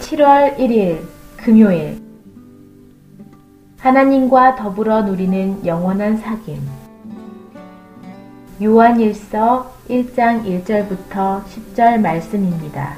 7월 1일 금요일 하나님과 더불어 누리는 영원한 사귐. 요한일서 1장 1절부터 10절 말씀입니다.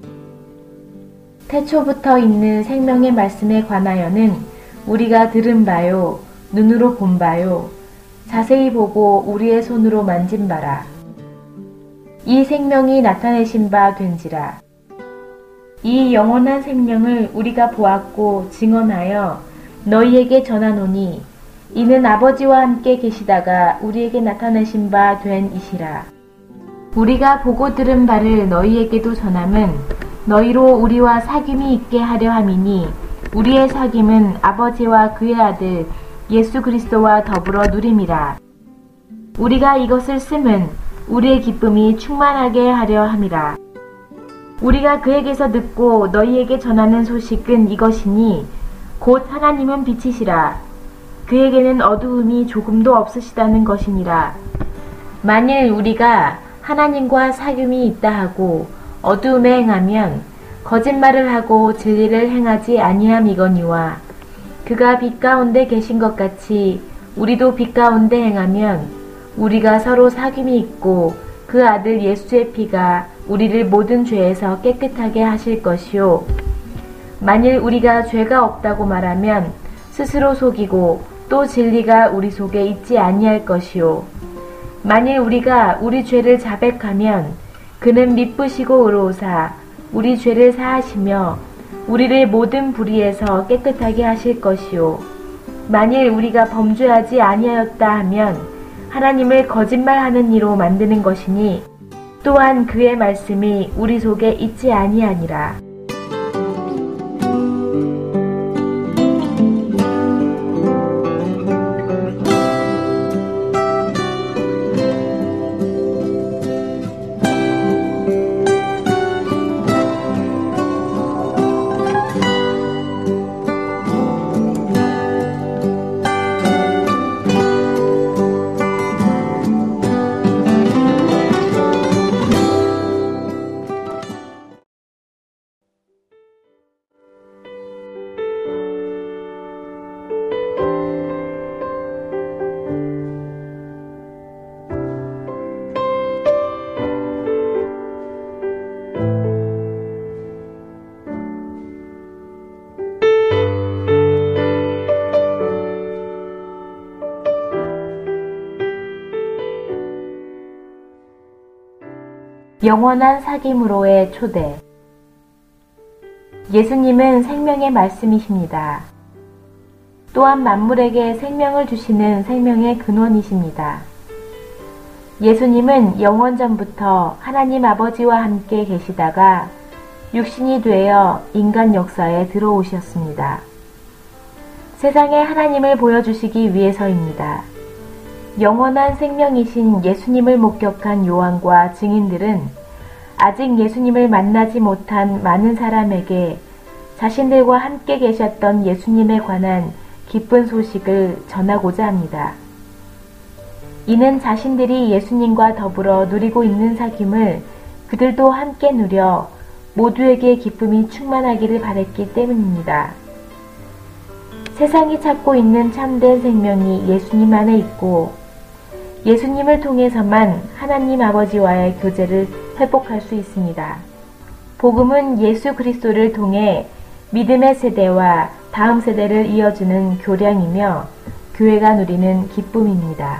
태초부터 있는 생명의 말씀에 관하여는 우리가 들은 바요, 눈으로 본 바요, 자세히 보고 우리의 손으로 만진 바라. 이 생명이 나타내신 바 된지라. 이 영원한 생명을 우리가 보았고 증언하여 너희에게 전하노니 이는 아버지와 함께 계시다가 우리에게 나타내신 바 된 이시라. 우리가 보고 들은 바를 너희에게도 전함은 너희로 우리와 사귐이 있게 하려 함이니 우리의 사귐은 아버지와 그의 아들 예수 그리스도와 더불어 누림이라. 우리가 이것을 쓰면 우리의 기쁨이 충만하게 하려 함이라. 우리가 그에게서 듣고 너희에게 전하는 소식은 이것이니 곧 하나님은 빛이시라. 그에게는 어두움이 조금도 없으시다는 것이니라. 만일 우리가 하나님과 사귐이 있다 하고 어두움에 행하면 거짓말을 하고 진리를 행하지 아니함이거니와 그가 빛 가운데 계신 것 같이 우리도 빛 가운데 행하면 우리가 서로 사귐이 있고 그 아들 예수의 피가 우리를 모든 죄에서 깨끗하게 하실 것이요. 만일 우리가 죄가 없다고 말하면 스스로 속이고 또 진리가 우리 속에 있지 아니할 것이요. 만일 우리가 우리 죄를 자백하면 그는 미쁘시고 의로우사 우리 죄를 사하시며 우리를 모든 불의에서 깨끗하게 하실 것이요. 만일 우리가 범죄하지 아니하였다 하면 하나님을 거짓말하는 이로 만드는 것이니 또한 그의 말씀이 우리 속에 있지 아니하니라. 영원한 사귐으로의 초대. 예수님은 생명의 말씀이십니다. 또한 만물에게 생명을 주시는 생명의 근원이십니다. 예수님은 영원전부터 하나님 아버지와 함께 계시다가 육신이 되어 인간 역사에 들어오셨습니다. 세상에 하나님을 보여주시기 위해서입니다. 영원한 생명이신 예수님을 목격한 요한과 증인들은 아직 예수님을 만나지 못한 많은 사람에게 자신들과 함께 계셨던 예수님에 관한 기쁜 소식을 전하고자 합니다. 이는 자신들이 예수님과 더불어 누리고 있는 사귐을 그들도 함께 누려 모두에게 기쁨이 충만하기를 바랬기 때문입니다. 세상이 찾고 있는 참된 생명이 예수님 안에 있고 예수님을 통해서만 하나님 아버지와의 교제를 회복할 수 있습니다. 복음은 예수 그리스도를 통해 믿음의 세대와 다음 세대를 이어주는 교량이며 교회가 누리는 기쁨입니다.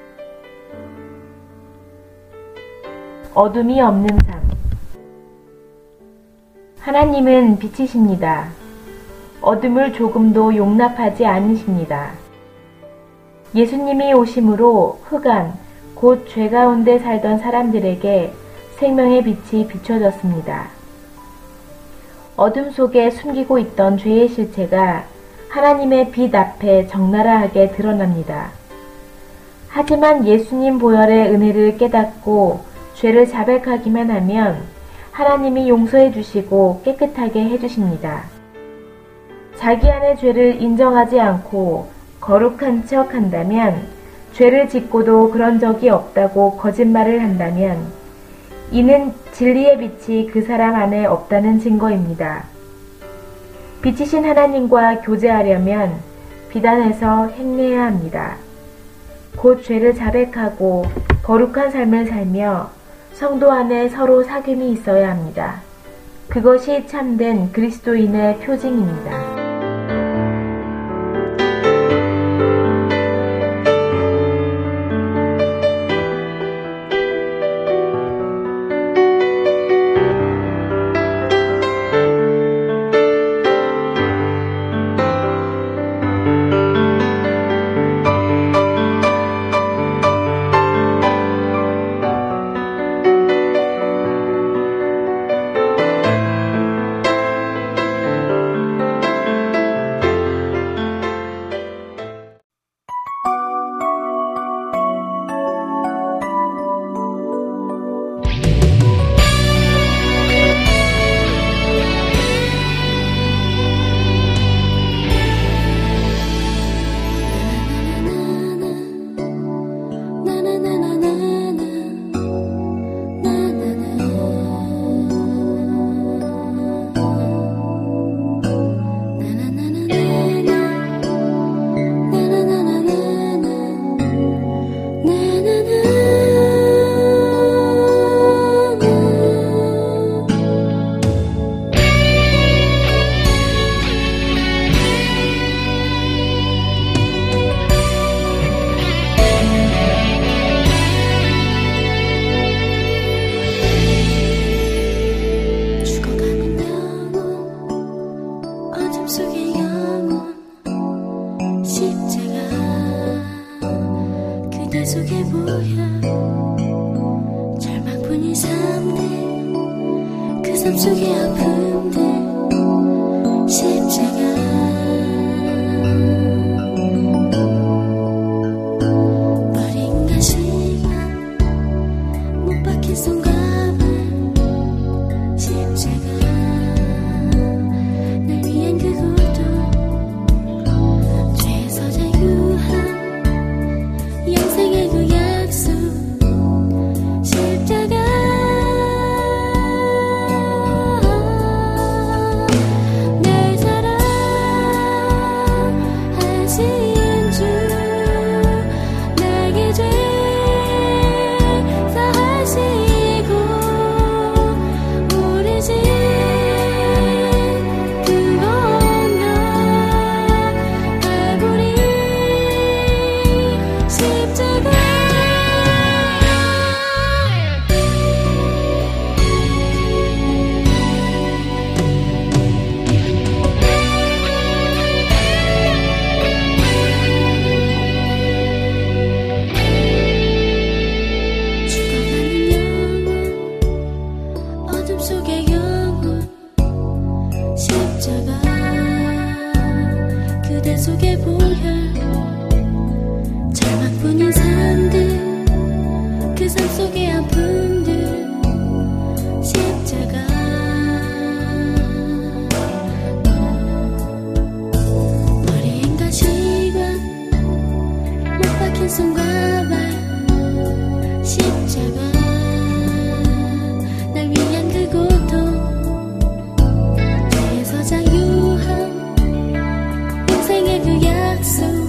어둠이 없는 삶. 하나님은 빛이십니다. 어둠을 조금도 용납하지 않으십니다. 예수님이 오심으로 흑암, 곧 죄 가운데 살던 사람들에게 생명의 빛이 비춰졌습니다. 어둠 속에 숨기고 있던 죄의 실체가 하나님의 빛 앞에 적나라하게 드러납니다. 하지만 예수님 보혈의 은혜를 깨닫고 죄를 자백하기만 하면 하나님이 용서해 주시고 깨끗하게 해주십니다. 자기 안의 죄를 인정하지 않고 거룩한 척 한다면, 죄를 짓고도 그런 적이 없다고 거짓말을 한다면 이는 진리의 빛이 그 사람 안에 없다는 증거입니다. 빛이신 하나님과 교제하려면 비단에서 행해야 합니다. 곧 죄를 자백하고 거룩한 삶을 살며 성도 안에 서로 사귐이 있어야 합니다. 그것이 참된 그리스도인의 표징입니다. 자유한 인생의 그 약속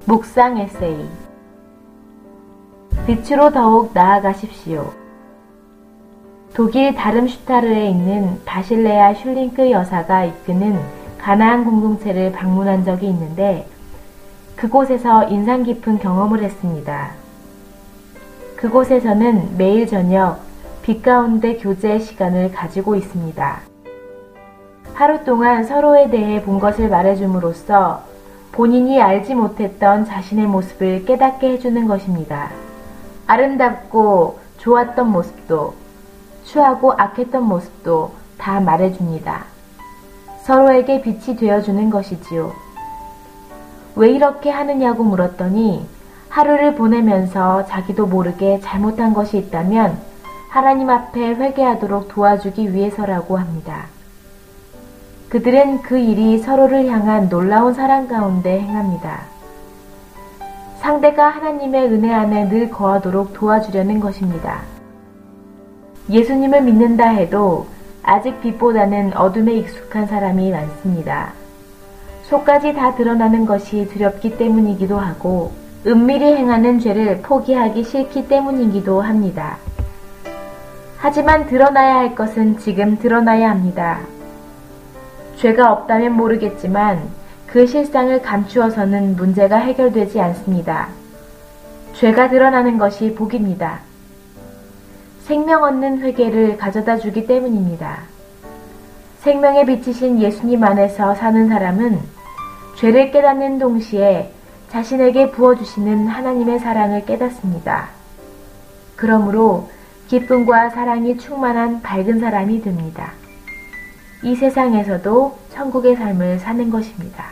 묵상 에세이. 빛으로 더욱 나아가십시오. 독일 다름슈타르에 있는 바실레아 슐링크 여사가 이끄는 가나안 공동체를 방문한 적이 있는데 그곳에서 인상 깊은 경험을 했습니다. 그곳에서는 매일 저녁 빛 가운데 교제 시간을 가지고 있습니다. 하루 동안 서로에 대해 본 것을 말해줌으로써 본인이 알지 못했던 자신의 모습을 깨닫게 해주는 것입니다. 아름답고 좋았던 모습도 추하고 악했던 모습도 다 말해줍니다. 서로에게 빛이 되어주는 것이지요. 왜 이렇게 하느냐고 물었더니 하루를 보내면서 자기도 모르게 잘못한 것이 있다면 하나님 앞에 회개하도록 도와주기 위해서라고 합니다. 그들은 그 일이 서로를 향한 놀라운 사랑 가운데 행합니다. 상대가 하나님의 은혜 안에 늘 거하도록 도와주려는 것입니다. 예수님을 믿는다 해도 아직 빛보다는 어둠에 익숙한 사람이 많습니다. 속까지 다 드러나는 것이 두렵기 때문이기도 하고 은밀히 행하는 죄를 포기하기 싫기 때문이기도 합니다. 하지만 드러나야 할 것은 지금 드러나야 합니다. 죄가 없다면 모르겠지만 그 실상을 감추어서는 문제가 해결되지 않습니다. 죄가 드러나는 것이 복입니다. 생명 얻는 회개를 가져다 주기 때문입니다. 생명의 빛이신 예수님 안에서 사는 사람은 죄를 깨닫는 동시에 자신에게 부어주시는 하나님의 사랑을 깨닫습니다. 그러므로 기쁨과 사랑이 충만한 밝은 사람이 됩니다. 이 세상에서도 천국의 삶을 사는 것입니다.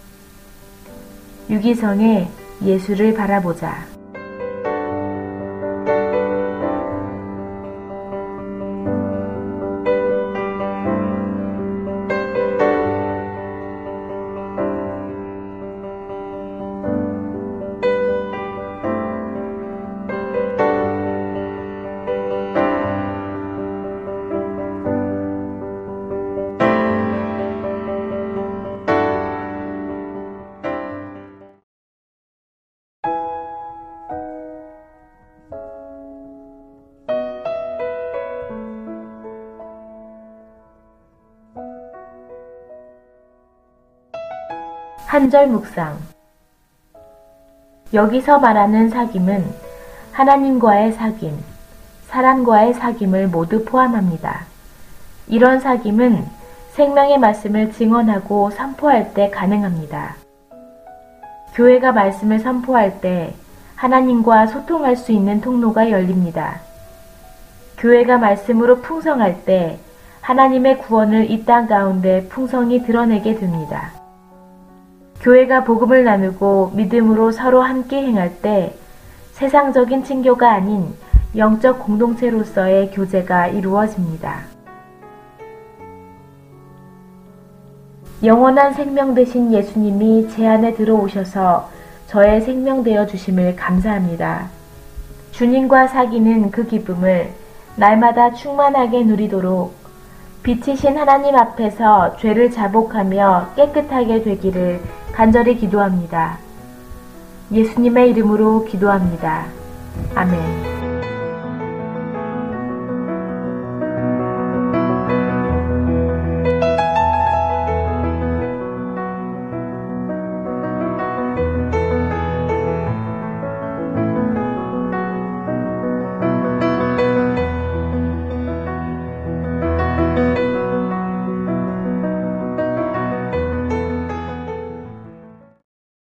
유기성의 예수를 바라보자. 한절 묵상. 여기서 말하는 사귐은 하나님과의 사귐, 사람과의 사귐을 모두 포함합니다. 이런 사귐은 생명의 말씀을 증언하고 선포할 때 가능합니다. 교회가 말씀을 선포할 때 하나님과 소통할 수 있는 통로가 열립니다. 교회가 말씀으로 풍성할 때 하나님의 구원을 이 땅 가운데 풍성히 드러내게 됩니다. 교회가 복음을 나누고 믿음으로 서로 함께 행할 때 세상적인 친교가 아닌 영적 공동체로서의 교제가 이루어집니다. 영원한 생명 되신 예수님이 제 안에 들어오셔서 저의 생명 되어 주심을 감사합니다. 주님과 사귀는 그 기쁨을 날마다 충만하게 누리도록 빛이신 하나님 앞에서 죄를 자복하며 깨끗하게 되기를 간절히 기도합니다. 예수님의 이름으로 기도합니다. 아멘.